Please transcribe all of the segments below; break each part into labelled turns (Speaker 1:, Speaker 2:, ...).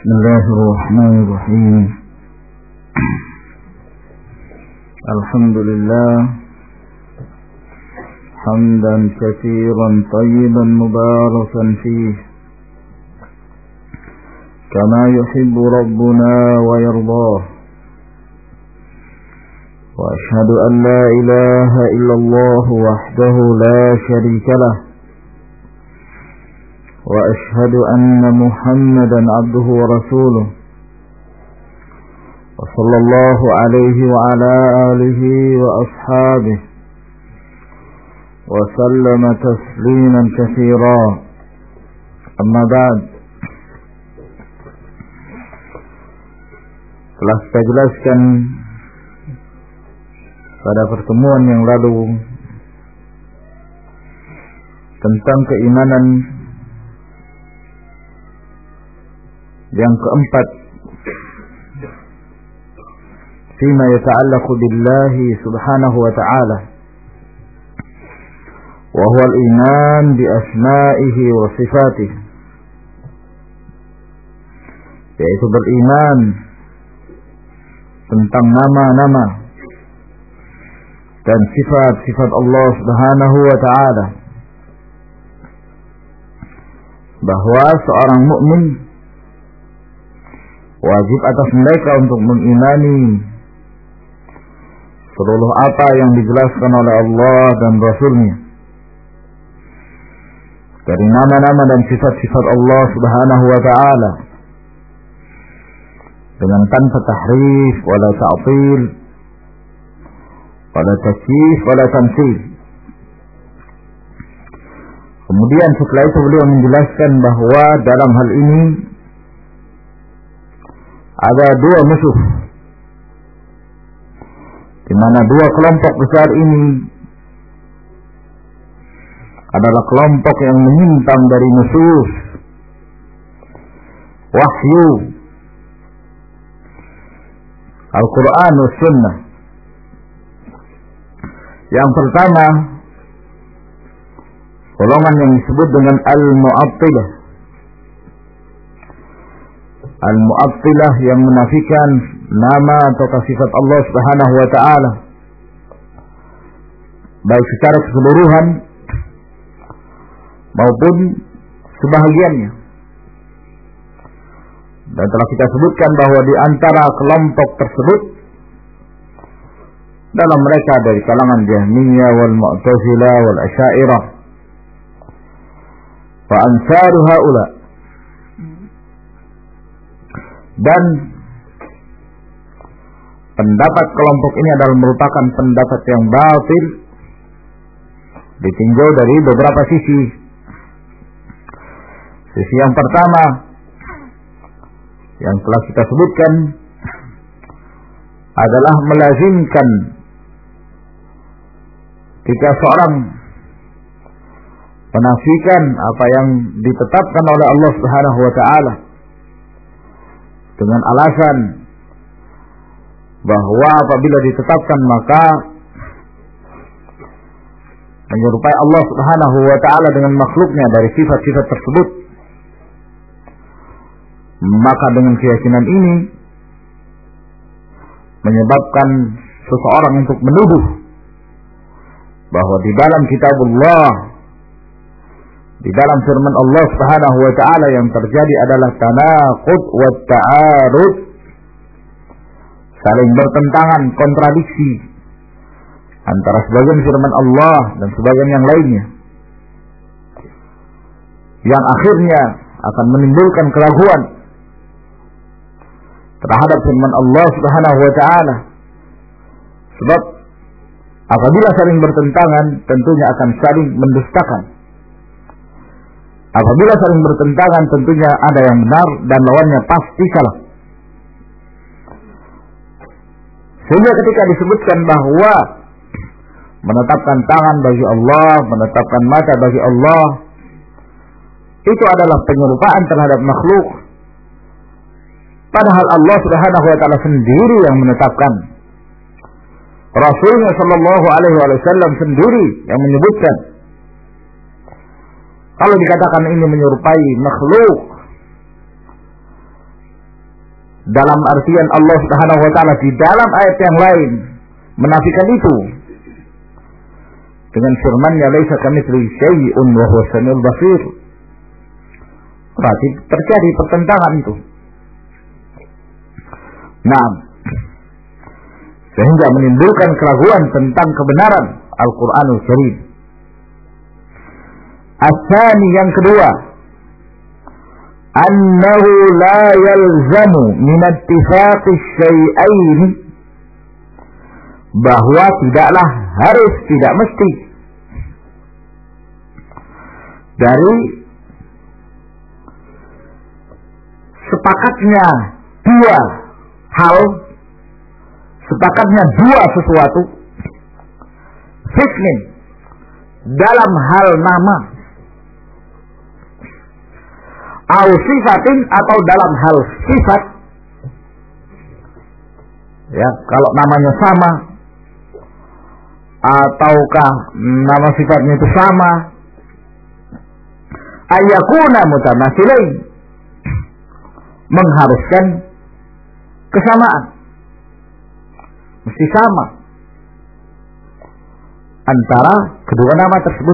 Speaker 1: بسم الله الرحمن الرحيم. الحمد لله حمدا كثيرا طيبا مباركا فيه كما يحب ربنا ويرضاه، وأشهد أن لا إله إلا الله وحده لا شريك له، وأشهد أن محمدا عبده ورسوله، وصلى الله عليه وعلى آله وأصحابه وسلم تسليما كثيرا. أما بعد، telah kita jelaskan pada pertemuan yang lalu tentang keimanan yang keempat, fima yata'allaqu billahi subhanahu wa ta'ala, wa huwa al-iman bi asma'ihi wa sifatihi, yaitu beriman tentang nama-nama dan sifat-sifat Allah subhanahu wa ta'ala, bahwa seorang mukmin wajib atas mereka untuk mengimani seluruh apa yang dijelaskan oleh Allah dan Rasul-Nya dari nama-nama dan sifat-sifat Allah subhanahu wa ta'ala, dengan tanpa tahrif wala ta'til wala takyif wala tamtsil. Kemudian setelah itu beliau menjelaskan bahwa dalam hal ini ada dua musuh, di mana dua kelompok besar ini adalah kelompok yang menyimpang dari nusus wahyu Al-Quran dan Sunnah. Yang pertama, golongan yang disebut dengan Al-Mu'attilah. Al-Mu'attilah yang menafikan nama atau sifat Allah subhanahu wa ta'ala, baik secara keseluruhan maupun sebahagiannya. Dan telah kita sebutkan bahwa di antara kelompok tersebut, dalam mereka dari kalangan Jahmiyah wal Mu'tazilah wal Asy'ariyah wa ansaru haula, dan pendapat kelompok ini adalah merupakan pendapat yang batil ditinjau dari beberapa sisi. Sisi yang pertama yang telah kita sebutkan adalah melazimkan jika seorang menafikan apa yang ditetapkan oleh Allah Subhanahu wa taala dengan alasan bahwa apabila ditetapkan maka menyerupai Allah Subhanahu wa taala dengan makhluknya dari sifat-sifat tersebut, maka dengan keyakinan ini menyebabkan seseorang untuk menuduh bahwa di dalam kitabullah, di dalam firman Allah Subhanahu wa taala yang terjadi adalah tanaqud wa ta'arud, saling bertentangan, kontradiksi antara sebagian firman Allah dan sebagian yang lainnya, yang akhirnya akan menimbulkan keraguan terhadap firman Allah Subhanahu wa taala. Sebab apabila saling bertentangan, tentunya akan saling mendustakan. Apabila saling bertentangan, tentunya ada yang benar dan lawannya pasti salah. Sehingga ketika disebutkan bahwa menetapkan tangan bagi Allah, menetapkan mata bagi Allah, itu adalah penyerupaan terhadap makhluk, padahal Allah Subhanahu wa taala sendiri yang menetapkan. Rasulnya sallallahu alaihi wasallam sendiri yang menyebutkan. Kalau dikatakan ini menyerupai makhluk, dalam artian Allah Subhanahu wa taala di dalam ayat yang lain menafikan itu dengan firman-Nya laisa kamitslihi syai'un wa huwas samiul basir. Berarti terjadi pertentangan itu. Nah, sehingga menimbulkan keraguan tentang kebenaran Al-Qur'anul Karim. Asani, yang kedua, annahu la yalzamu min ittifaqi syai'ain, bahwa tidaklah harus, tidak mesti dari sepakatnya dua hal, sepakatnya dua sesuatu, fikmin, dalam hal nama, au sifatin, atau dalam hal sifat. Ya, kalau namanya sama ataukah nama sifatnya itu sama, ayyakuna mutamatsilain, mengharuskan kesamaan, mesti sama antara kedua nama tersebut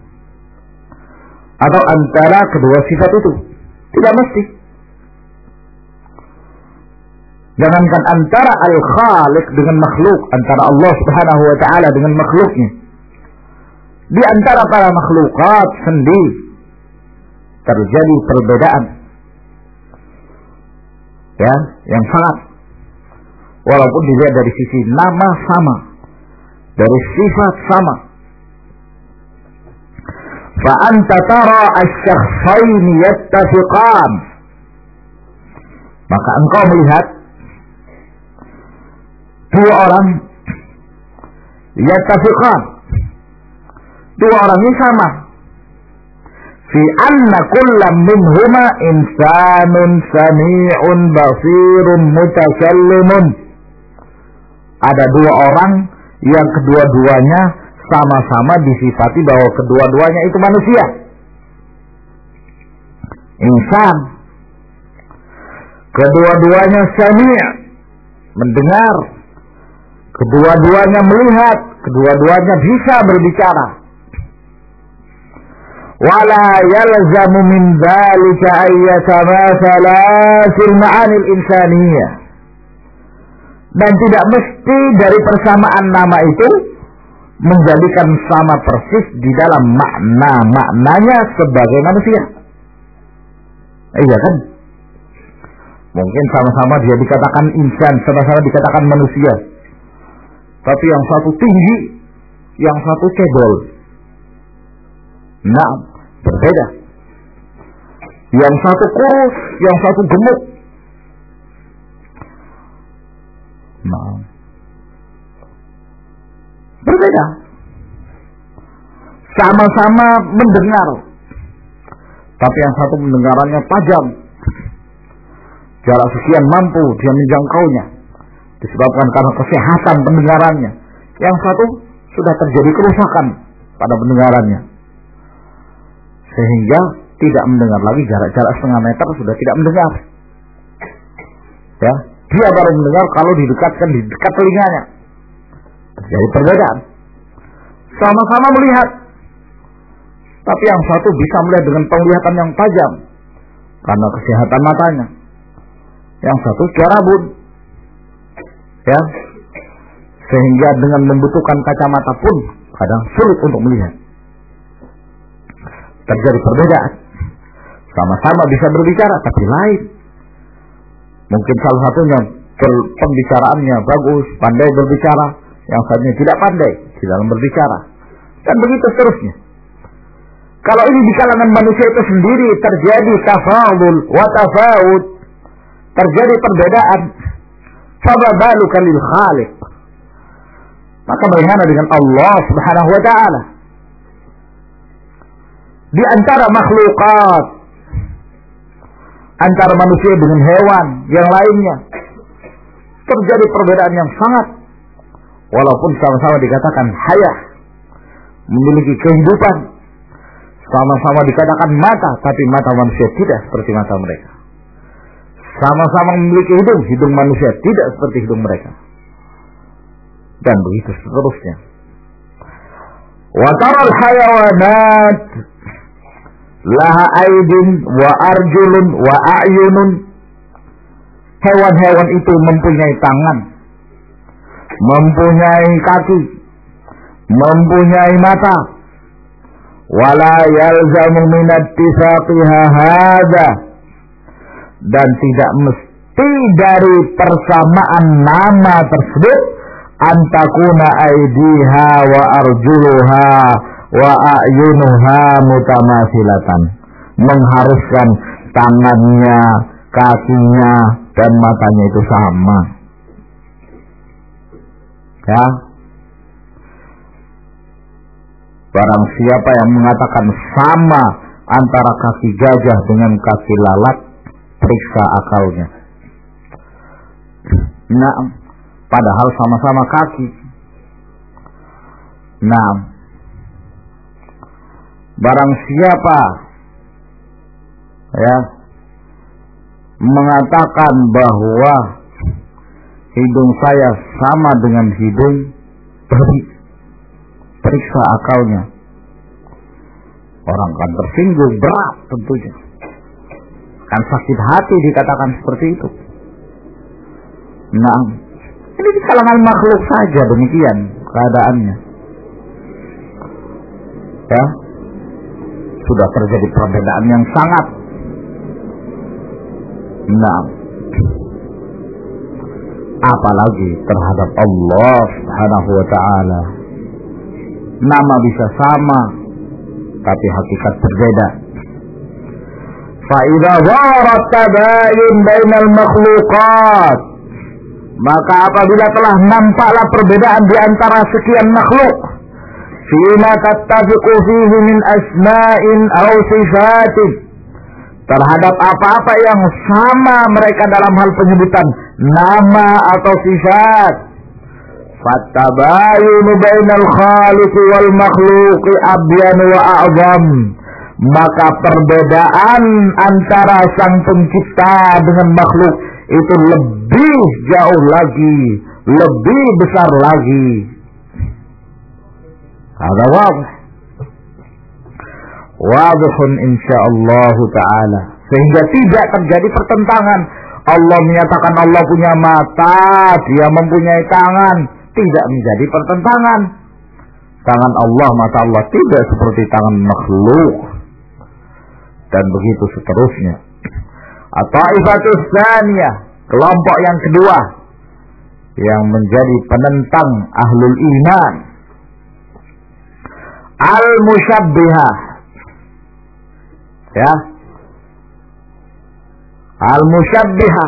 Speaker 1: atau antara kedua sifat itu. Tidak mesti. Jangankan antara al-khaliq dengan makhluk, antara Allah Subhanahu wa taala dengan makhluknya, di antara para makhlukat sendiri terjadi perbedaan, ya, yang sangat, walaupun dilihat dari sisi nama sama, dari sifat sama. Fa anta tara asy-syakhsayn yattafiqan, maka engkau melihat dua orang yattafiqan, dua orang ini sama, fi anna kullam minhuma insanun sami'un basirun mutakallimun. Ada dua orang yang kedua-duanya sama-sama disifati bahwa kedua-duanya itu manusia, insan. Kedua-duanya sami', mendengar. Kedua-duanya melihat. Kedua-duanya bisa berbicara. Wala yalzamu min dzalika ayyatamathala fil ma'anil insaniyah, dan tidak mesti dari persamaan nama itu menjadikan sama persis di dalam maknanya sebagai manusia. Iya kan? Mungkin sama-sama dia dikatakan insan, sama-sama dikatakan manusia, tapi yang satu tinggi, yang satu cebol. Nah, berbeda. Yang satu kurus, yang satu gemuk. Nah, berbeda. Sama-sama mendengar, tapi yang satu mendengarannya tajam, jarak sekian mampu dia menjangkaunya, disebabkan karena kesehatan pendengarannya. Yang satu sudah terjadi kerusakan pada pendengarannya, sehingga tidak mendengar lagi, jarak-jarak setengah meter sudah tidak mendengar. Ya, dia baru mendengar kalau didekatkan di dekat telinganya. Terjadi perbedaan. Sama-sama melihat, tapi yang satu bisa melihat dengan penglihatan yang tajam karena kesehatan matanya, yang satu carabun, ya, sehingga dengan membutuhkan kacamata pun kadang sulit untuk melihat. Terjadi perbedaan. Sama-sama bisa berbicara, tapi lain. Mungkin salah satunya pembicaraannya bagus, pandai berbicara, yang satunya tidak pandai di dalam berbicara, dan begitu seterusnya. Kalau ini di kalangan manusia itu sendiri terjadi tafadul wa tafawud, terjadi perbedaan, fababaluka lil khaliq, maka bagaimana dengan Allah Subhanahu wa taala? Di antara makhlukat, antara manusia dengan hewan yang lainnya, terjadi perbedaan yang sangat, walaupun sama-sama dikatakan hayah, memiliki kehidupan, sama-sama dikatakan mata, tapi mata manusia tidak seperti mata mereka. sama-sama memiliki hidung manusia tidak seperti hidung mereka. Dan begitu seterusnya. Wa taral hayawanat laha aydin wa arjulun wa a'yunun. Hewan-hewan itu mempunyai tangan, mempunyai kaki, mempunyai mata. Wala yalzamu min ittisaqiha hadza, dan tidak mesti dari persamaan nama tersebut antakuna aidiha wa arjuluha wa a'yunuha mutamasilatan, mengharuskan tangannya, kakinya dan matanya itu sama. Ya, barang siapa yang mengatakan sama antara kaki gajah dengan kaki lalat, periksa akalnya. Nah, padahal sama-sama kaki. Nah, barang siapa ya mengatakan bahwa hidung saya sama dengan hidung babi, periksa akalnya. Orang kan tersinggung berat tentunya, kan sakit hati dikatakan seperti itu. Nah, ini di kalangan makhluk saja demikian keadaannya. Ya, sudah terjadi perbedaan yang sangat. Nah, apalagi terhadap Allah Subhanahu wa ta'ala. Nama bisa sama, tapi hakikat berbeda. Fa idza dhara tabayun bainal makhluqat, maka apabila telah nampaklah perbedaan di antara sekian makhluk, fima tattafiqu fihi min asma'in aw sifatin, terhadap apa-apa yang sama mereka dalam hal penyebutan nama atau sifat, fattabayunu bainal khaliqi wal makhluqi abyan wa a'zam, maka perbedaan antara sang pencipta dengan makhluk itu lebih jauh lagi, lebih besar lagi. Ada wadhun insyaallah ta'ala, sehingga tidak terjadi pertentangan. Allah menyatakan Allah punya mata, dia mempunyai tangan, tidak menjadi pertentangan. Tangan Allah, mata Allah tidak seperti tangan makhluk, dan begitu seterusnya. At-Taifatus Tsaniyah, kelompok yang kedua yang menjadi penentang ahlul iman, al-musyabbihah. Ya, al-musyabbihah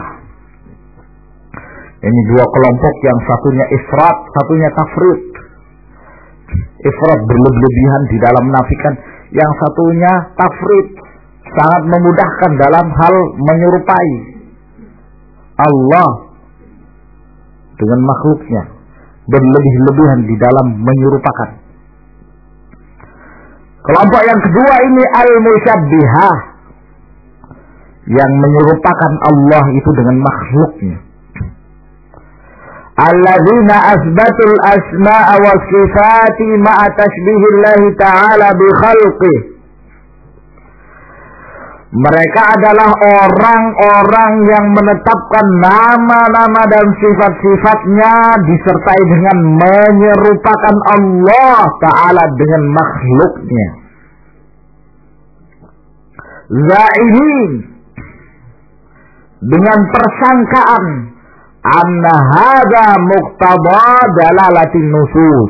Speaker 1: ini dua kelompok, yang satunya ifrat, satunya tafrid. Ifrat berlebihan di dalam menafikan, yang satunya tafrid, sangat memudahkan dalam hal menyerupai Allah dengan makhluknya, berlebih-lebihan di dalam menyerupakan. Kelompok yang kedua ini al-musyabbihah, yang menyerupakan Allah itu dengan makhluknya. Alladzina asbatul asma'a wa sifati ma'a tashbihillahi ta'ala bi khalqih. Mereka adalah orang-orang yang menetapkan nama-nama dan sifat-sifatnya disertai dengan menyerupakan Allah Ta'ala dengan makhluknya. Za'imin, dengan persangkaan anna hadza muqtada dalalatin nusus,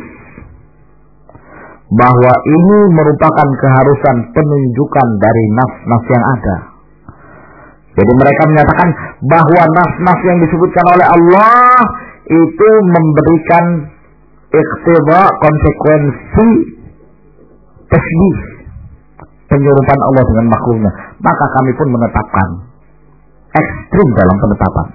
Speaker 1: bahwa ini merupakan keharusan penunjukan dari nas-nas yang ada. Jadi mereka menyatakan bahwa nas-nas yang disebutkan oleh Allah itu memberikan iqtida, konsekuensi tasbih, penyerupan Allah dengan makhluknya. Maka kami pun menetapkan ekstrim dalam penetapan.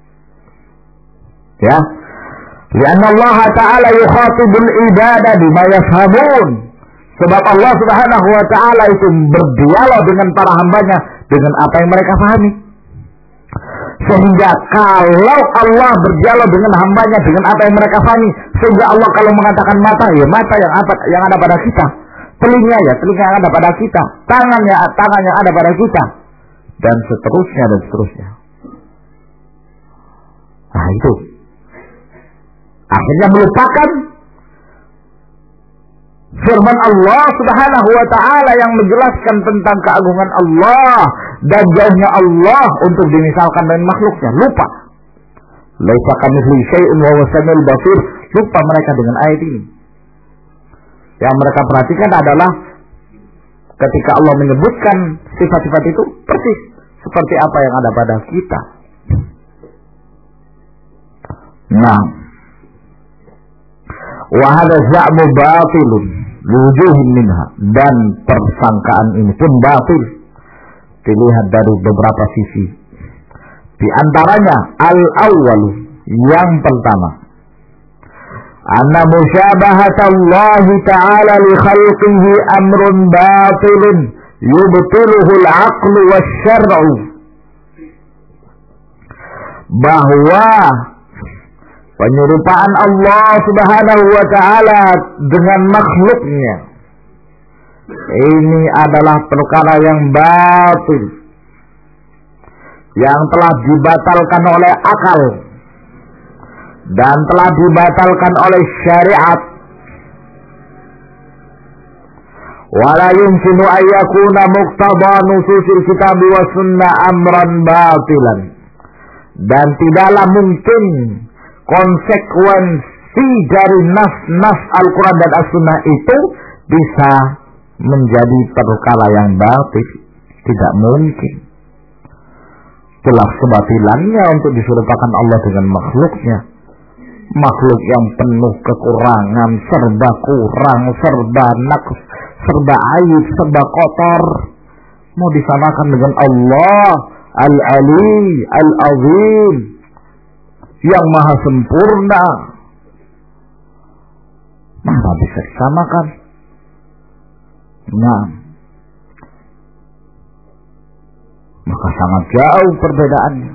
Speaker 1: Ya, lianna Allah Ta'ala yukhatibul ibadah bima yafhamun, sebab Allah Subhanahu wa Ta'ala itu berdialog dengan para hambanya dengan apa yang mereka pahami. Sehingga kalau Allah berdialog dengan hambanya dengan apa yang mereka fahami, sehingga Allah kalau mengatakan mata, ya mata yang ada pada kita, telinga ya telinga yang ada pada kita, tangan yang ada pada kita, dan seterusnya dan seterusnya. Nah itu akhirnya melupakan firman Allah Subhanahu wa ta'ala yang menjelaskan tentang keagungan Allah dan jauhnya Allah untuk dimisalkan dengan makhluknya. Lupa. Laisa kamitslihi syai'un wa huwas samiul basir. Lupa mereka dengan ayat ini. Yang mereka perhatikan adalah ketika Allah menyebutkan sifat-sifat itu persis seperti apa yang ada pada kita. Nah, wa hadza za'mu batilun wujuhin minha, dan persangkaan ini pun batil dilihat dari beberapa sisi. Di antaranya al-awwalu, yang pertama, anna musyabahatallahi ta'ala li khalqihi amrun batilun yubtiluhu al-aqlu wasyar'u, bahwa penyerupaan Allah Subhanahu wa ta'ala dengan makhluknya ini adalah perkara yang batil, yang telah dibatalkan oleh akal dan telah dibatalkan oleh syariat. Wala yumkinu an yakuna muqtada nususil kitab wa sunnah amran batilan, dan tidaklah mungkin konsekuensi dari nas-nas Al-Quran dan As-Sunnah itu bisa menjadi perkara yang batil. Tidak mungkin. Jelas kebatilannya untuk diserupakan Allah dengan makhluknya. Makhluk yang penuh kekurangan, serba kurang, serba naqs, serba aib, serba kotor, mau disamakan dengan Allah Al-Ali, Al-Azim, yang maha sempurna, mana bisa disamakan? Nah, maka sangat jauh perbedaannya.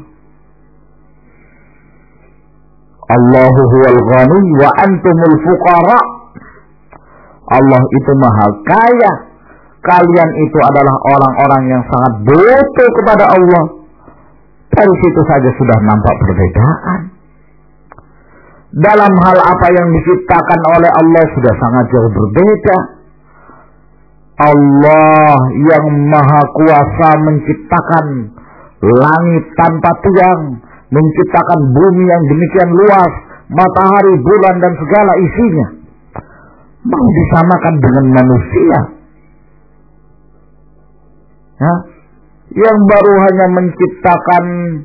Speaker 1: Allahu huwal ghani wa antumul fuqara. Allah itu maha kaya, kalian itu adalah orang-orang yang sangat butuh kepada Allah. Dari situ saja sudah nampak perbedaan. Dalam hal apa yang diciptakan oleh Allah sudah sangat jauh berbeda. Allah yang maha kuasa menciptakan langit tanpa tiang, menciptakan bumi yang demikian luas, matahari, bulan dan segala isinya, mau disamakan dengan manusia, ya, yang baru hanya menciptakan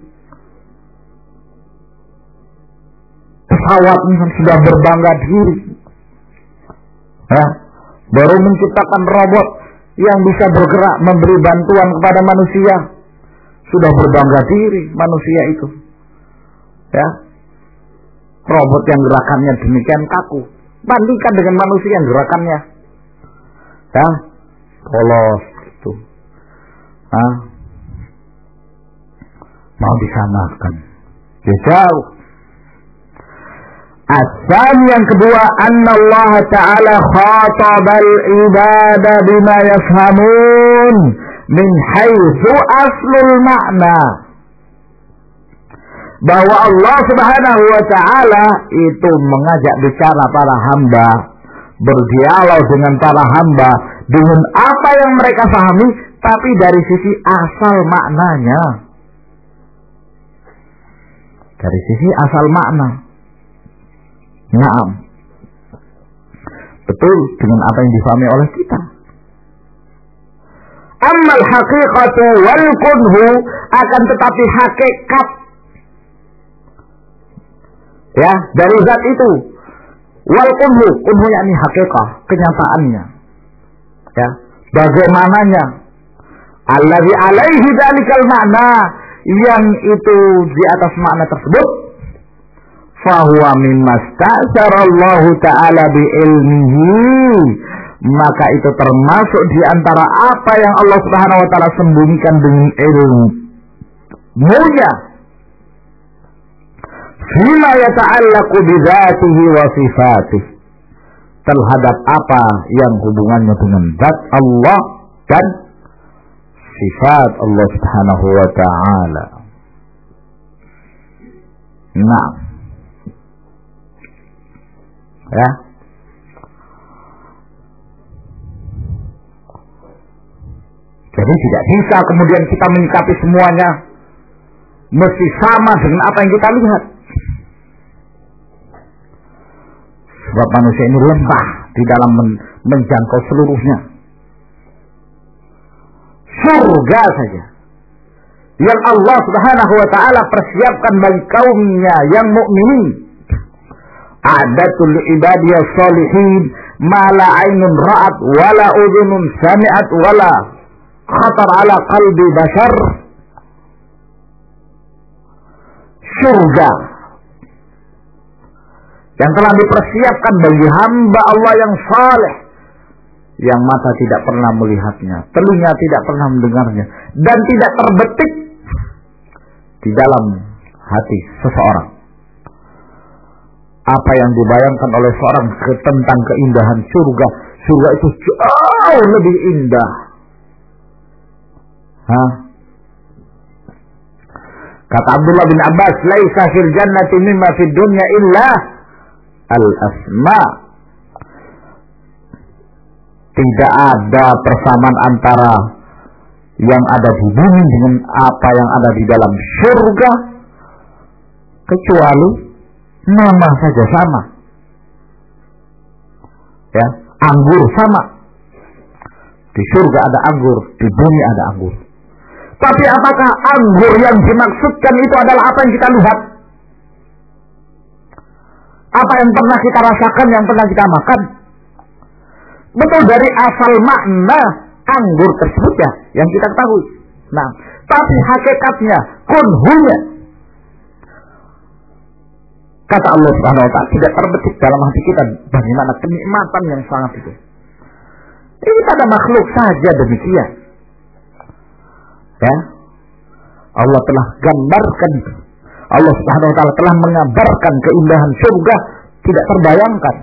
Speaker 1: pesawat sudah berbangga diri, ya, baru menciptakan robot yang bisa bergerak memberi bantuan kepada manusia, sudah berbangga diri manusia itu, ya, robot yang gerakannya demikian kaku, bandingkan dengan manusia yang gerakannya, ya, polos itu, mau disamakan, ya jauh. Asal yang kedua, anna Allah Ta'ala khatabal ibadah bima yafhamun min haitsu aslul makna, bahwa Allah Subhanahu wa Ta'ala itu mengajak bicara para hamba, berdialog dengan para hamba dengan apa yang mereka pahami, tapi dari sisi asal maknanya, dari sisi asal makna. Naam, betul dengan apa yang difahami oleh kita. Ammal haqiqatu wal kunhu, akan tetapi hakikat, ya, dari zat itu, wal kunhu, kunhu yakni hakikat, kenyataannya, ya, bagaimananya, alladzi alaihi dzalikal makna, yang itu di atas makna tersebut, fahuwa mimma sta'sarallahu ta'ala bi'ilmihi, maka itu termasuk di antara apa yang Allah Subhanahu wa ta'ala sembunyikan dengan ilmunya. fima yata'allaqu bidzatihi wa sifatihi, terhadap apa yang hubungannya dengan zat Allah dan sifat Allah Subhanahu wa taala. Nah, ya. Jadi tidak bisa kemudian kita menyikapi semuanya mesti sama dengan apa yang kita lihat. Sebab manusia ini lemah di dalam menjangkau seluruhnya. Surga saja yang Allah Subhanahu wa taala persiapkan bagi kaumnya yang mukminin. Adatul ibadiyah sholihin ma la ainun ra'at wala udhunun sami'at wala khatar ala qalbi bashar. Surga yang telah dipersiapkan bagi hamba Allah yang saleh, yang mata tidak pernah melihatnya, telinga tidak pernah mendengarnya, dan tidak terbetik di dalam hati seseorang. Apa yang dibayangkan oleh seorang tentang keindahan surga, surga itu jauh lebih indah. Kata Abdullah bin Abbas, laisa fil jannati mimma fid dunya illa al-asma. Tidak ada persamaan antara yang ada di bumi dengan apa yang ada di dalam surga, kecuali nama saja sama. Ya, anggur sama. Di surga ada anggur, di bumi ada anggur. Tapi apakah anggur yang dimaksudkan itu adalah apa yang kita lihat? Apa yang pernah kita rasakan, yang pernah kita makan? Betul, dari asal makna anggur tersebut ya yang kita ketahui. Nah, tapi hakikatnya, kunhunya, kata Allah Subhanahu wa taala, tidak terbetik dalam hati kita bagaimana kenikmatan yang sangat itu. Ini pada makhluk saja demikian. Ya, Allah telah gambarkan itu. Allah Subhanahu wa taala telah mengabarkan keindahan surga tidak terbayangkan.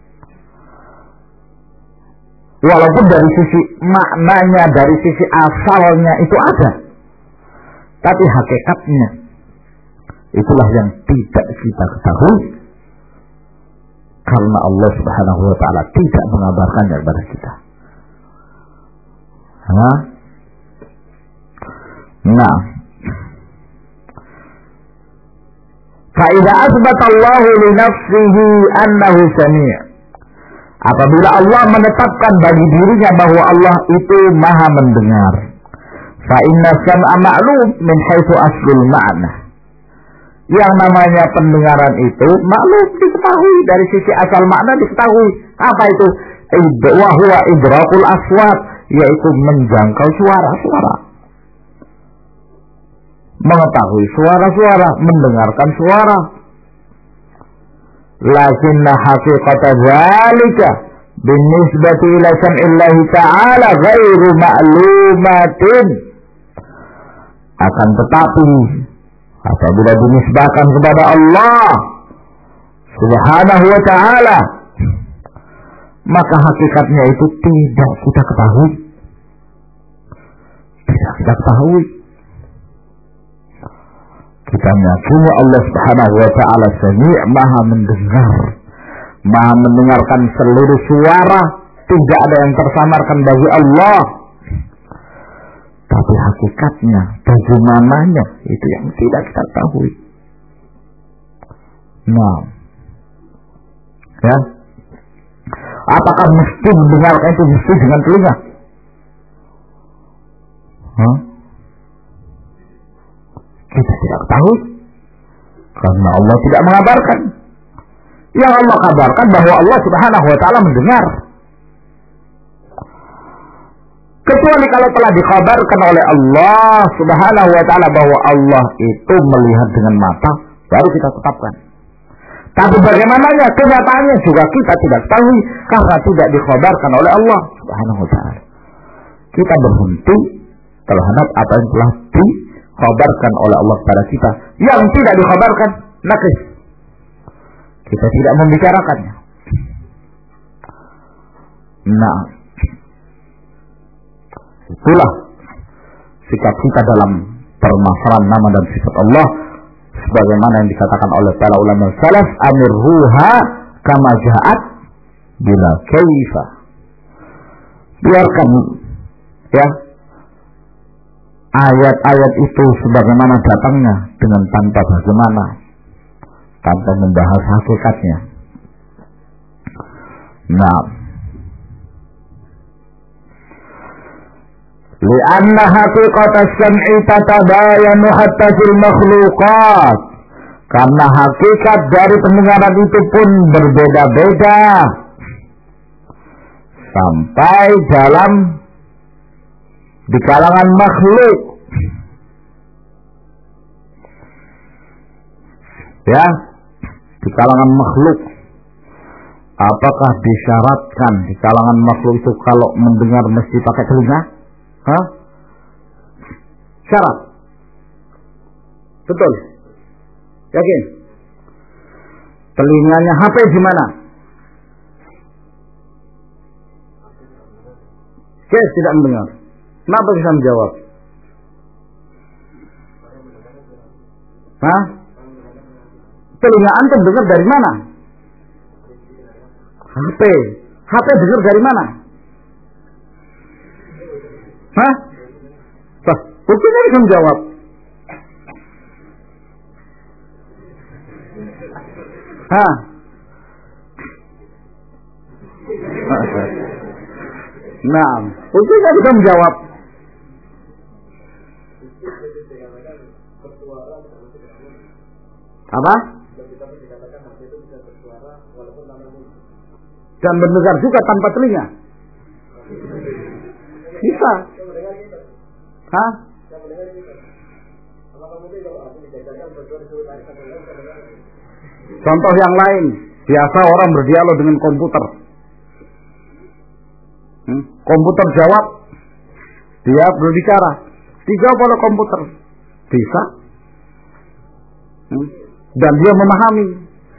Speaker 1: Walaupun dari sisi maknanya, dari sisi asalnya itu ada, tapi hakikatnya itulah yang tidak kita ketahui karena Allah Subhanahu wa taala tidak mengabarkannya kepada kita. Nah, فَإِذَا أَثْبَتَ اللَّهُ لِنَفْسِهِ أَنَّهُ سَمِيعٌ, apabila Allah menetapkan bagi dirinya bahwa Allah itu maha mendengar, فَإِنَّ السَّمْعَ مَعْلُومٌ مِنْ حَيْثُ أَصْلُ الْمَعْنَى, yang namanya pendengaran itu maklum, diketahui dari sisi asal makna, diketahui. Apa itu? Wa huwa idrakul aswat, yaitu menjangkau suara-suara, mengetahui suara-suara, mendengarkan suara. Lakinna haqiqata dzalika binisbati ila sam'illahi ta'ala ghairu ma'lumatin, akan tetapi apabila dinisbahkan kepada Allah Subhanahu wa ta'ala, maka hakikatnya itu tidak kita ketahui. Tidak kita ketahui. Kita meyakini Allah Subhanahu wa ta'ala Sami', maha mendengar, maha mendengarkan seluruh suara, tidak ada yang tersamarkan bagi Allah. Tapi hakikatnya, bagaimananya, itu yang tidak kita ketahui. Nah, ya, apakah mesti mendengarkan itu mesti dengan telinga? Kita tidak ketahui, karena Allah tidak mengabarkan. Yang Allah kabarkan bahwa Allah Subhanahu wa ta'ala mendengar. Kecuali kalau telah dikabarkan oleh Allah Subhanahu wa ta'ala bahwa Allah itu melihat dengan mata, baru kita tetapkan. Tapi bagaimananya, kenyataannya juga kita tidak ketahui, karena tidak dikabarkan oleh Allah Subhanahu wa ta'ala. Kita berhenti terhadap apa yang telah dikabarkan oleh Allah kepada kita. Yang tidak dikabarkan, nakis, Kita tidak membicarakannya. Nah, itulah sikap kita dalam permasalahan nama dan sifat Allah, sebagaimana yang dikatakan oleh para ulama salaf, amirruha kama ja'at bila kaifa. Biarkan ya ayat-ayat itu sebagaimana datangnya, dengan tanpa bagaimana, tanpa membahas hakikatnya. Nah, li'anna haqiqatas sam'i tatabayanu hatta fil makhluqat, karena hakikat dari pendengaran itu pun berbeda-beda sampai dalam di kalangan makhluk. Ya, di kalangan makhluk. Apakah disyaratkan di kalangan makhluk itu kalau mendengar mesti pakai telinga? Hah? Syarat. Betul. Yakin? Telinganya HP gimana? Kes tidak mendengar. Kenapa bisa menjawab? Hah? Telinga antum dengar dari mana? HP. HP dengar dari mana? Hah? Buktinya bisa menjawab. Hah? Nah, buktinya bisa menjawab. Apa? Dan mendengar juga tanpa telinga. Bisa. Hah? Contoh yang lain, biasa orang berdialog dengan komputer. Komputer jawab, dia berbicara, dijawab oleh komputer. Bisa. Dan dia memahami.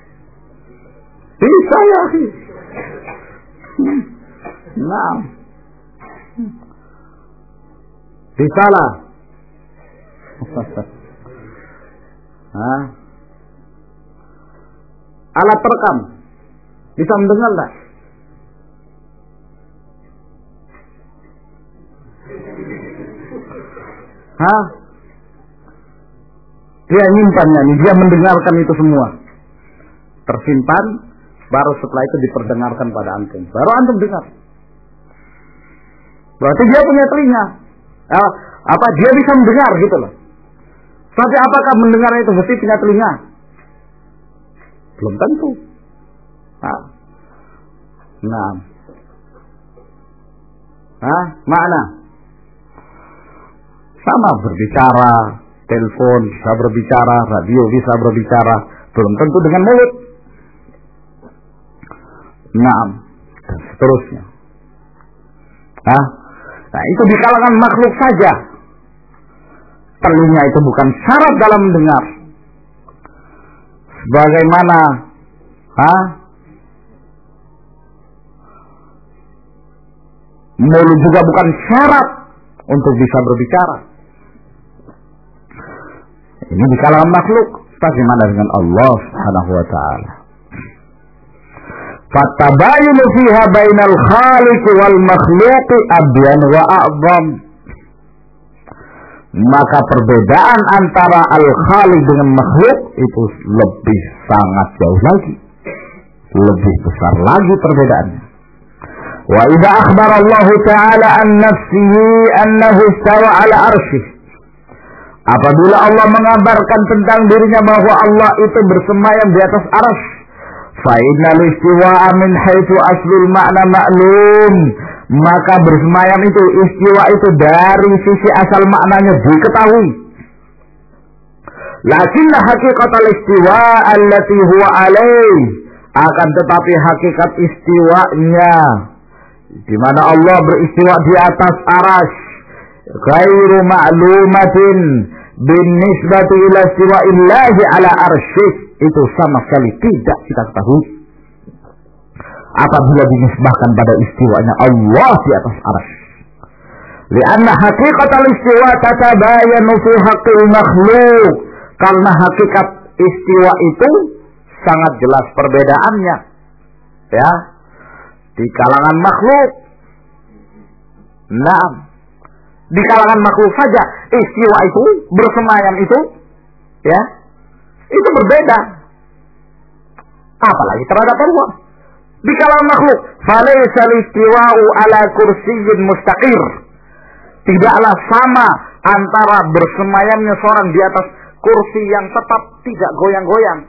Speaker 1: Bisa ya. Nah, bisa lah. Alat perekam bisa mendengar tak? Hah? Dia nyimpannya nih, dia mendengarkan itu semua. Tersimpan, baru setelah itu diperdengarkan pada antum. Baru antum dengar. Berarti dia punya telinga. Apa dia bisa mendengar gitu loh. Tapi apakah mendengar itu mesti punya telinga? Belum tentu. Nah. Mana? Sama berbicara, telepon bisa berbicara, radio bisa berbicara, belum tentu dengan mulut. Nah, dan seterusnya. Nah, itu di kalangan makhluk saja. Telinga itu bukan syarat dalam mendengar. Sebagaimana mulut juga bukan syarat untuk bisa berbicara. Ini di kalangan makhluk. Bagaimana dengan Allah Subhanahu wa ta'ala? Fatabayunu fiha bainal khaliq wal makhluq abyan wa a'zam. Maka perbedaan antara al-khaliq dengan makhluk itu lebih sangat jauh lagi, lebih besar lagi perbedaannya. Wa idza akhbara Allah ta'ala an nafsihi annahu istawa 'ala arsyih. Apabila Allah mengabarkan tentang dirinya bahwa Allah itu bersemayam di atas arsy, fa innal istiwa'a min haitsu aslul ma'na ma'lum. Maka bersemayam itu, istiwa itu dari sisi asal maknanya diketahui. Lakinna haqiqatul istiwa allati huwa alaih, akan tetapi hakikat istiwanya di mana Allah beristiwa di atas arsy, ghairu ma'lumatin bin nisbati ila istiwa'illahi ala arsyih. itu sama sekali tidak kita ketahui apabila dinisbahkan pada istiwanya Allah di atas arsy. Lianna haqiqatal istiwa tatabayanu fi haqqil makhluk. Karena hakikat istiwa itu sangat jelas perbedaannya, ya, di kalangan makhluk. Nah, di kalangan makhluk saja istiwa itu, bersemayam itu, ya, itu berbeda. Apalagi terhadap Allah. Di kalangan makhluk, falaysa istiwa'u ala kursiyyin mustaqir. Tidaklah sama antara bersemayamnya seorang di atas kursi yang tetap tidak goyang-goyang.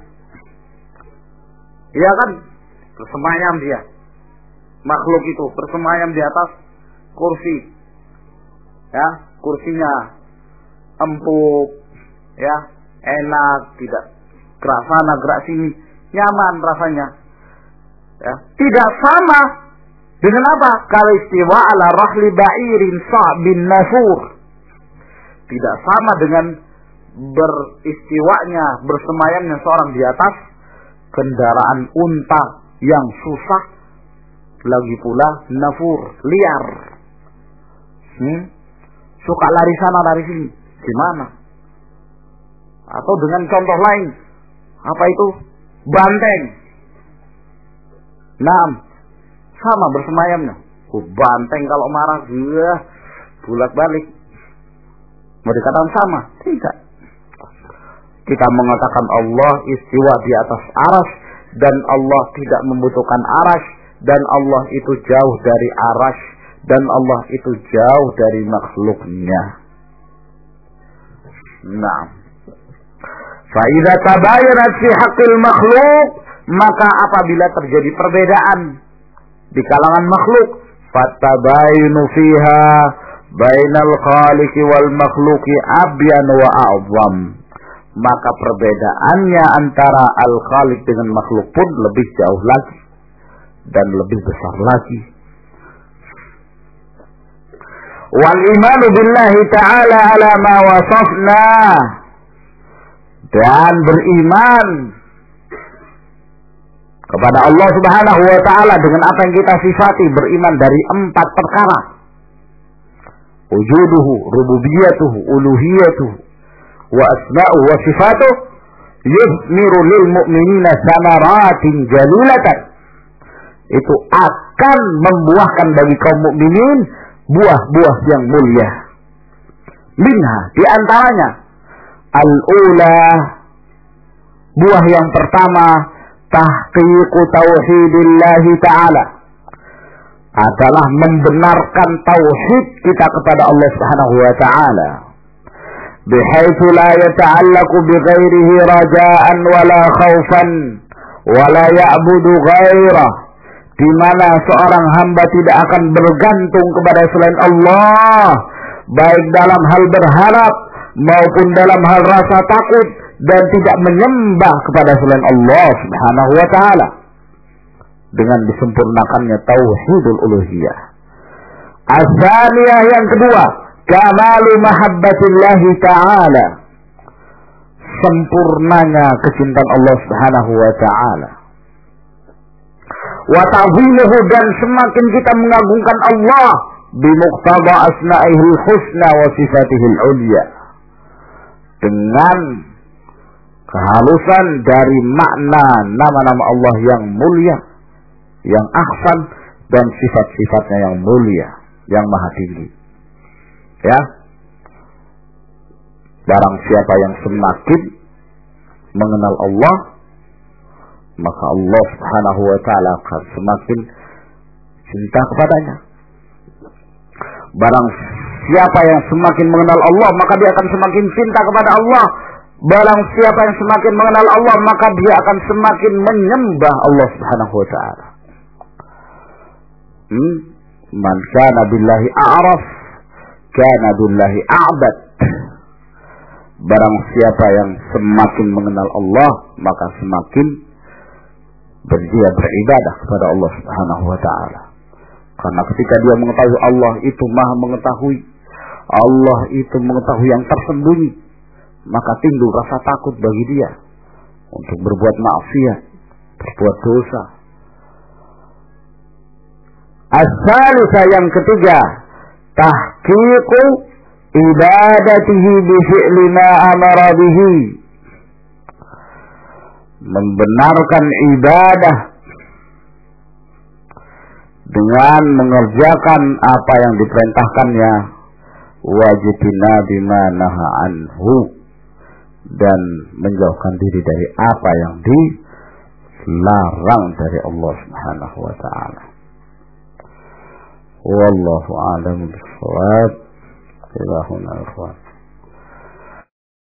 Speaker 1: Iya kan? Bersemayam dia. Makhluk itu bersemayam di atas kursi. Ya, kursinya empuk, ya, enak, tidak gerak sana, gerak sini, nyaman rasanya. Ya, tidak sama dengan apa? Kalau istiwa ala rahli ba'irin sa'bin nafur. Tidak sama dengan beristiwanya, bersemayamnya seorang di atas kendaraan unta yang susah, lagi pula nafur, liar. Suka lari sana lari sini, gimana? Atau dengan contoh lain, apa itu? Banteng. Nah, sama bersemayamnya. Banteng kalau marah, bulat balik. Mau dikatakan sama? Tidak. Kita mengatakan Allah istiwa di atas arsy, dan Allah tidak membutuhkan arsy, dan Allah itu jauh dari arsy, dan Allah itu jauh dari makhluknya. Nah, fa idza tabayyanat fi haqqil makhluk, maka apabila terjadi perbedaan di kalangan makhluk, fatabayinu fiha bainal khaliqi wal makhluqi abyan wa a'zam, maka perbedaannya antara al-khaliq dengan makhluk pun lebih jauh lagi dan lebih besar lagi. Wal imanu billahi ta'ala ala ma wasafna, dan beriman kepada Allah Subhanahu wa ta'ala dengan apa yang kita sifati, beriman dari 4 perkara: wujuduhu, rububiyatuhu, uluhiyatuhu, wa asma'uhu wa sifatuhu, yuzmiru lil mu'minina samaratin jalilatan. Itu akan membuahkan bagi kaum mukminin buah-buah yang mulia. Minha, di antaranya al-ula, buah yang pertama, tahqiqu tauhidillahi ta'ala, adalah membenarkan tauhid kita kepada Allah Subhanahu wa ta'ala, bihaitsu la yata'allaqu bighairihi raja'an wala khaufan wala ya'budu ghairah, di mana seorang hamba tidak akan bergantung kepada selain Allah, baik dalam hal berharap maupun dalam hal rasa takut, dan tidak menyembah kepada selain Allah Subhanahu wa ta'ala, dengan disempurnakannya tauhidul uluhiyah. As-saniyah, yang kedua, kamalu mahabbatillahi ta'ala, sempurnanya kecintaan Allah Subhanahu wa ta'ala. Wa ta'zimuhu, dan semakin kita mengagungkan Allah, bimuqtada asma'ihil husna wa sifatihil ulya, dengan kehalusan dari makna nama-nama Allah yang mulia, yang ahsan, dan sifat-sifatnya yang mulia, yang maha tinggi. Ya, barang siapa yang semakin mengenal Allah, maka Allah Subhanahu wa ta'ala akan semakin cinta kepadanya. Barang siapa yang semakin mengenal Allah, maka dia akan semakin cinta kepada Allah. Barang siapa yang semakin mengenal Allah, maka dia akan semakin menyembah Allah Subhanahu wa ta'ala. Man kana billahi a'raf, kana billahi a'bad. Barang siapa yang semakin mengenal Allah, maka semakin dia beribadah kepada Allah Subhanahu wa ta'ala. Karena ketika dia mengetahui Allah itu maha mengetahui, Allah itu mengetahui yang tersembunyi, maka timbul rasa takut bagi dia. untuk berbuat maksiat, berbuat dosa. As-salisah, yang ketiga, tahqiqu ibadatihi bi fi'li ma amara bihi, membenarkan ibadah dengan mengerjakan apa yang diperintahkannya, wajibina bima naha anhu, dan menjauhkan diri dari apa yang dilarang dari Allah Subhanahu wa taala. Wallahu a'lam bishawab. Ilahuna ikhwan.